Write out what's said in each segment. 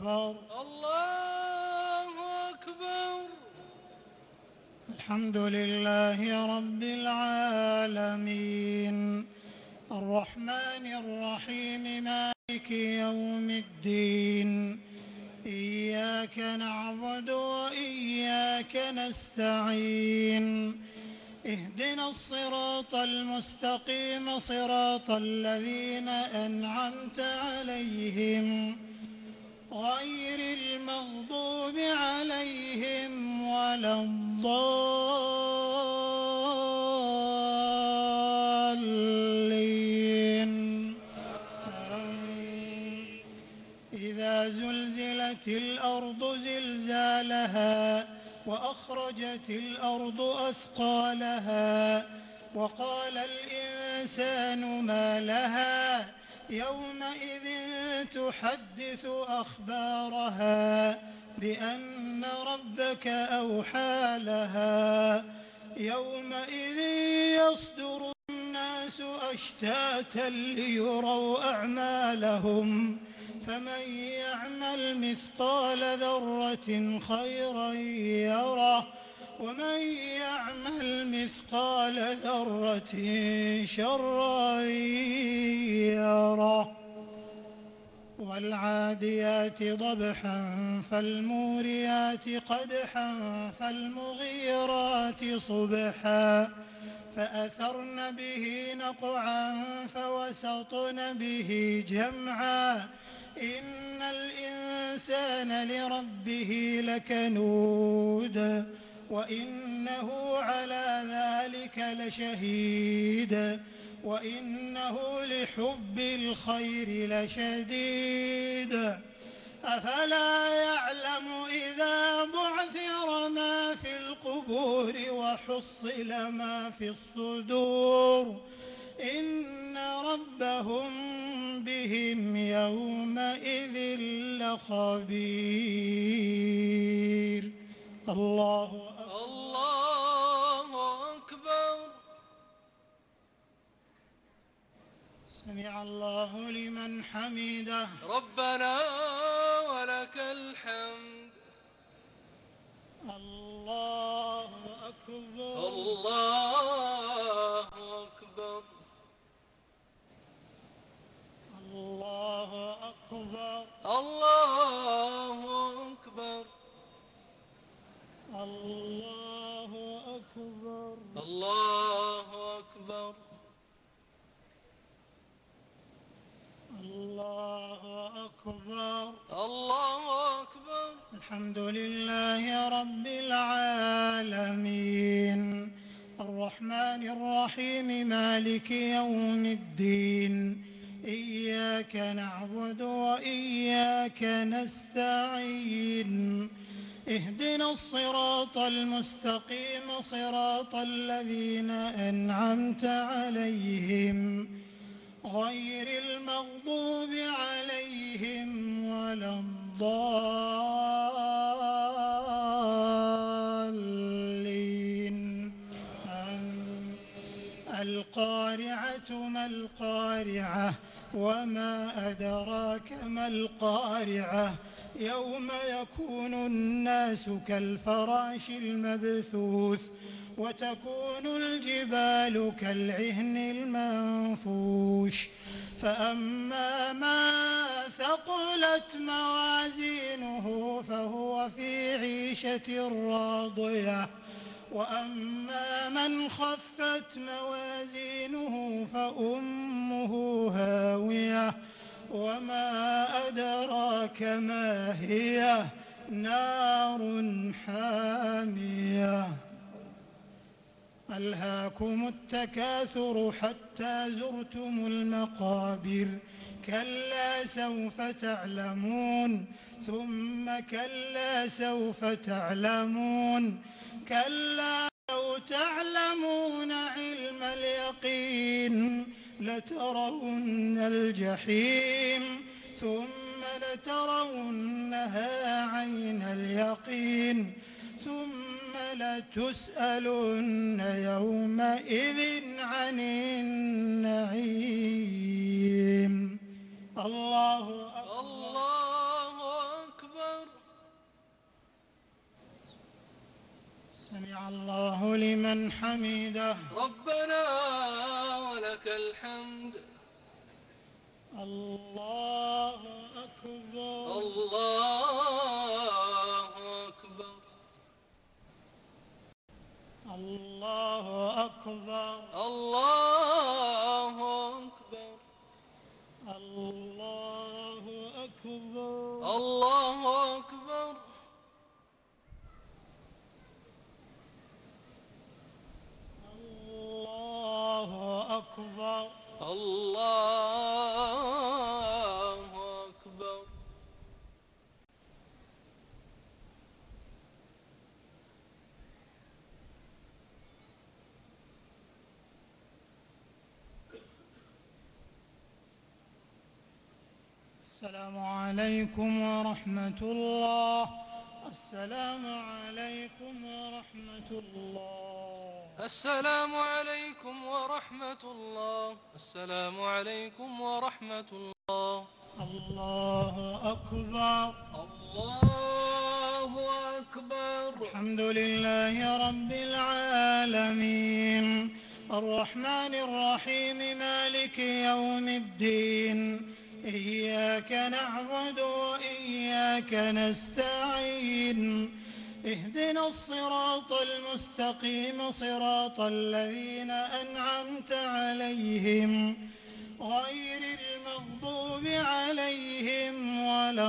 أكبر. الله أكبر. الحمد لله رب العالمين الرحمن الرحيم مالك يوم الدين إياك نعبد وإياك نستعين اهدنا الصراط المستقيم صراط الذين أنعمت عليهم غير المغضوب عليهم ولا الضالين. إذا زلزلت الأرض زلزالها وأخرجت الأرض أثقالها وقال الإنسان ما لها يومئذ تحدث أخبارها بأن ربك أوحى لها يومئذ يصدر الناس أشتاتا ليروا أعمالهم فمن يعمل مثقال ذرة خيرا يره ومن يعمل مثقال ذرة شرا يره. والعاديات ضبحا فالموريات قدحا فالمغيرات صبحا فأثرن به نقعا فوسطن به جمعا إن الإنسان لربه لكنود وإنه على ذلك لشهيد وإنه لحب الخير لشديد. أفلا يعلم إذا بعثر ما في القبور وحصل ما في الصدور إن ربهم بهم يومئذ لخبير. الله أكبر. الله أكبر. سمع الله لمن حمده. ربنا ولك الحمد. الله أكبر. الله أكبر. الله أكبر. الله أكبر. الله أكبر. الله أكبر. الله أكبر. الله أكبر. الحمد لله رب العالمين الرحمن الرحيم مالك يوم الدين إياك نعبد وإياك نستعين اهدنا الصراط المستقيم صراط الذين أنعمت عليهم غير المغضوب عليهم ولا الضالين. القارعة ما القارعة وما أدراك ما القارعة يوم يكون الناس كالفراش المبثوث وتكون الجبال كالعهن المنفوش فأما ما ثقلت موازينه فهو في عيشة راضية وأما من خفت موازينه فأمه هاوية وما أدراك ما هي نار حامية. ألهاكم التكاثر حتى زرتم المقابر كلا سوف تعلمون ثم كلا سوف تعلمون كلا لو تعلمون علم اليقين لترون الجحيم ثم لترونها عين اليقين ثم لتسألن يومئذ عن النعيم. الله أكبر. الله أكبر. سمع الله لمن حمده. ربنا ولك الحمد. الله أكبر. الله أكبر. الله أكبر. الله أكبر. الله أكبر. الله أكبر. الله أكبر. الله أكبر. السلام عليكم ورحمة الله. السلام عليكم ورحمة الله. السلام عليكم ورحمة الله. السلام عليكم ورحمة الله. الله أكبر. الله أكبر. الحمد لله رب العالمين الرحمن الرحيم مالك يوم الدين إياك نعبد وإياك نستعين اهدنا الصراط المستقيم صراط الذين أنعمت عليهم غير المغضوب عليهم ولا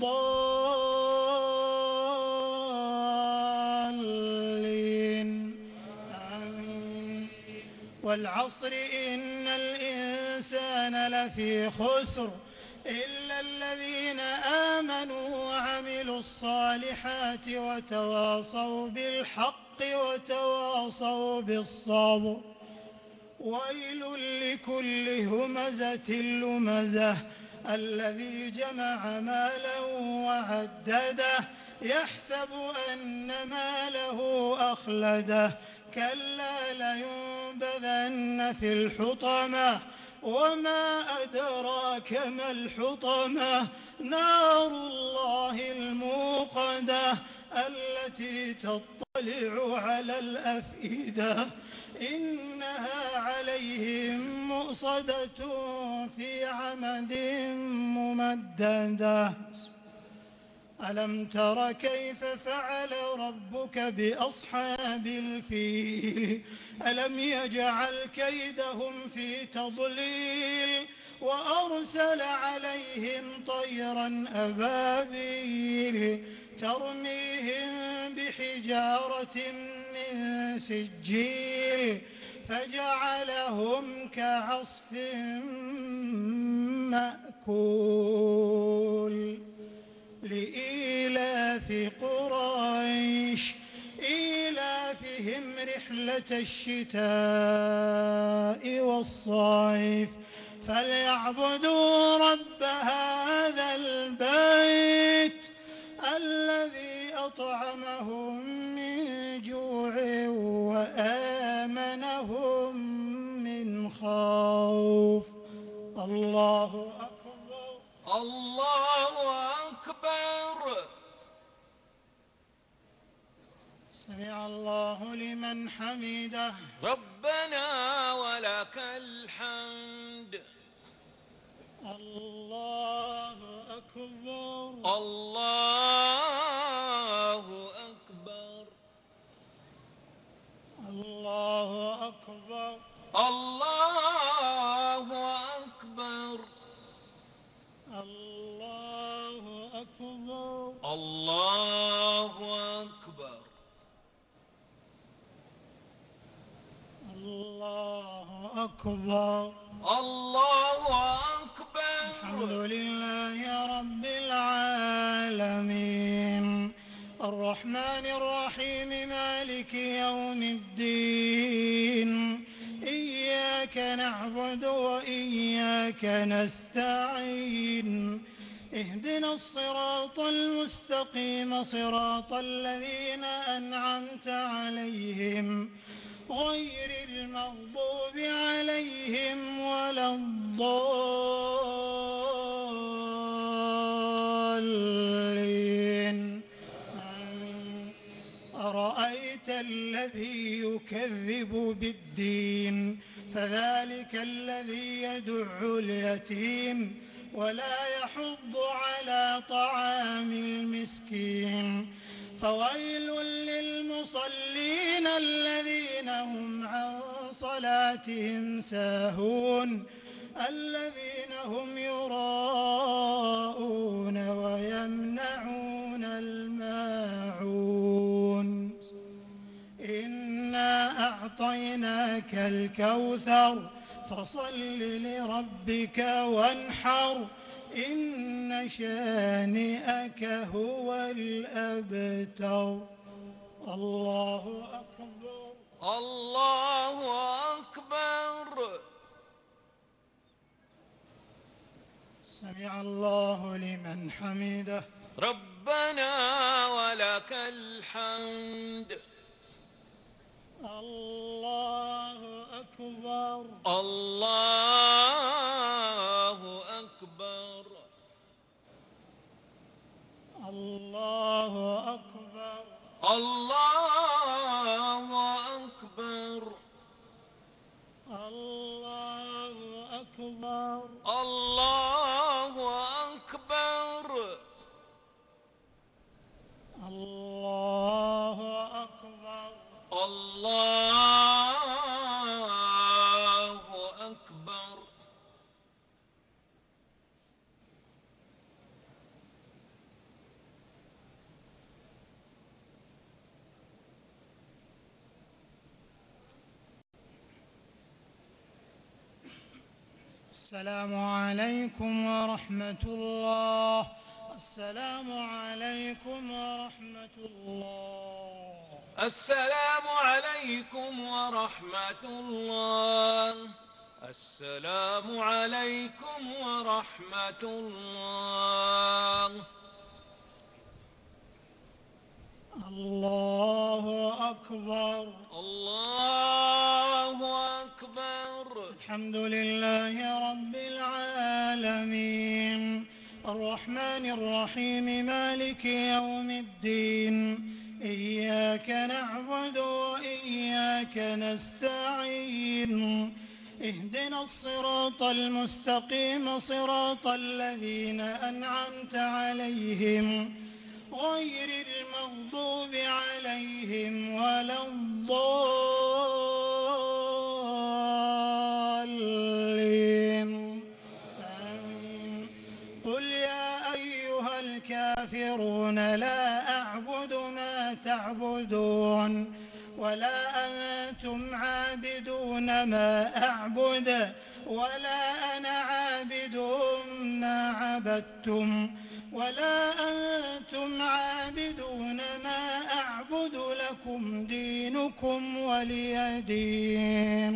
الضالين آمين. والعصر إن الإنسان لفي خسر إلا الذين آمنوا وعملوا الصالحات وتواصوا بالحق وتواصوا بالصبر. ويل لكل همزة لمزة الذي جمع مالا وعدده يحسب أن ماله أخلده كلا لينبذن في الحطمة وما أدراك ما الحطمة نار الله الموقدة التي تطلع على الأفئدة إنها عليهم مؤصدة في عمد ممددة. ألم تر كيف فعل ربك بأصحاب الفيل ألم يجعل كيدهم في تضليل وأرسل عليهم طيرا أبابيل ترميهم بحجارة من سجيل فجعلهم كعصف مأكول. لإيلاف قريش إيلافهم رحلة الشتاء والصيف فليعبدوا رب هذا البيت الذي أطعمهم من جوع وآمنهم من خوف. الله أكبر. الله أكبر. سمع الله لمن حمده. ربنا ولك الحمد. الله أكبر. الله أكبر. الله أكبر. الله أكبر. الله أكبر. الله أكبر. الله أكبر. الله أكبر. الحمد لله رب العالمين الرحمن الرحيم مالك يوم الدين إياك نعبد وإياك نستعين اهدنا الصراط المستقيم صراط الذين أنعمت عليهم غير المغضوب عليهم ولا الضالين آمين. أرأيت الذي يكذب بالدين فذلك الذي يدع اليتيم ولا يحض على طعام المسكين فويل للمصلين الذين هم عن صلاتهم ساهون الذين هم يراءون ويمنعون الماعون إنا أعطيناك الكوثر فصل لربك وانحر إن شانئك هو الأبتر الله أكبر الله أكبر. سمع الله لمن حمده ربنا ولك الحمد. الله أكبر الله أكبر. الله أكبر الله أكبر. الله أكبر الله أكبر. الله أكبر الله أكبر. السلام عليكم ورحمة الله. السلام عليكم ورحمة الله. السلام عليكم ورحمة الله. السلام عليكم ورحمة الله. الله أكبر الله أكبر. الحمد لله رب العالمين الرحمن الرحيم مالك يوم الدين إياك نعبد وإياك نستعين اهدنا الصراط المستقيم صراط الذين أنعمت عليهم غير المغضوب عليهم ولا الضالين آمين. قل يا أيها الكافرون لا أعبد ما تعبدون ولا أنتم عابدون ما أعبد ولا أنا عابد ما عبدتم ولا أنتم عابدون ما أعبد لكم دينكم ولي دين.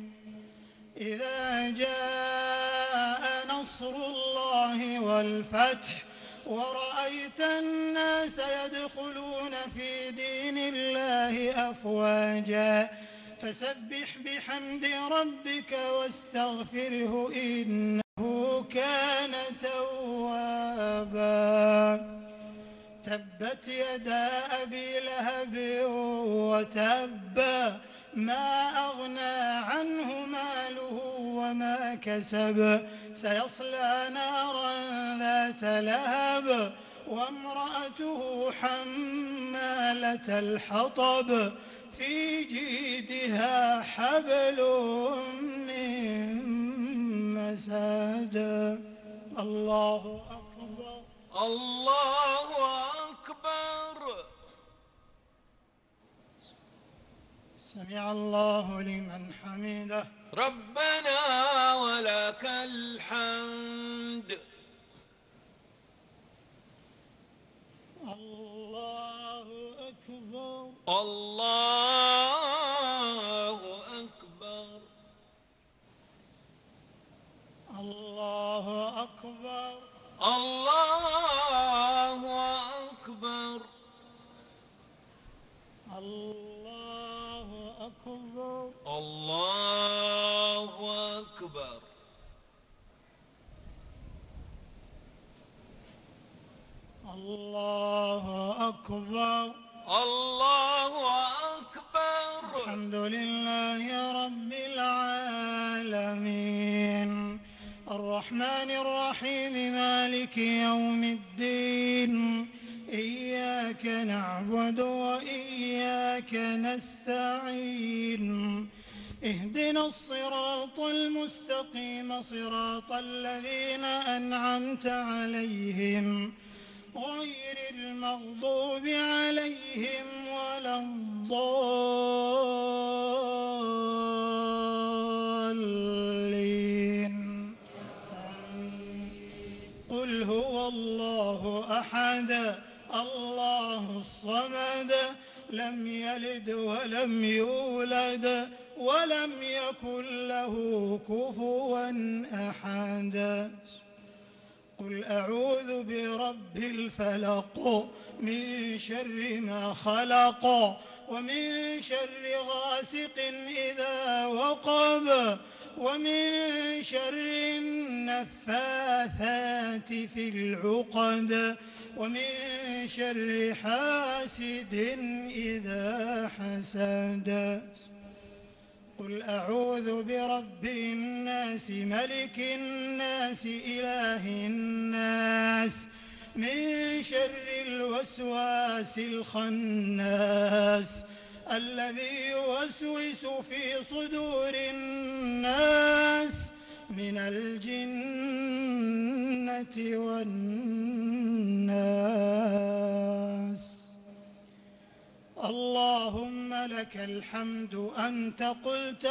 إذا جاء نصر الله والفتح ورأيت الناس يدخلون في دين الله أفواجا فسبح بحمد ربك واستغفره إنه كان توابا. تبت يدا أبي لهب وتب ما أغنى عنه ماله وما كسب سيصلى نارا ذات لهب وامرأته حمالة الحطب في جيدها حبل من مسد. الله أكبر الله أكبر. سمع الله لمن حمده ربنا ولك الحمد. الله أكبر الله أكبر. الله أكبر الله أكبر. الله أكبر الله أكبر. الله أكبر الله أكبر. الحمد لله رب العالمين الرحمن الرحيم مالك يوم الدين إياك نعبد وإياك نستعين اهدنا الصراط المستقيم صراط الذين أنعمت عليهم غير المغضوب عليهم ولا الضالين قل هو الله أحد الله الصمد لم يلد ولم يولد ولم يكن له كفوا أحد قل أعوذ برب الفلق من شر ما خلق ومن شر غاسق إذا وقب ومن شر النفاثات في العقد ومن شر حاسد إذا حسد قل أعوذ برب الناس ملك الناس إله الناس من شر الوسواس الخناس الذي يوسوس في صدور الناس من الجنة والناس اللهم لك الحمد أنت قلت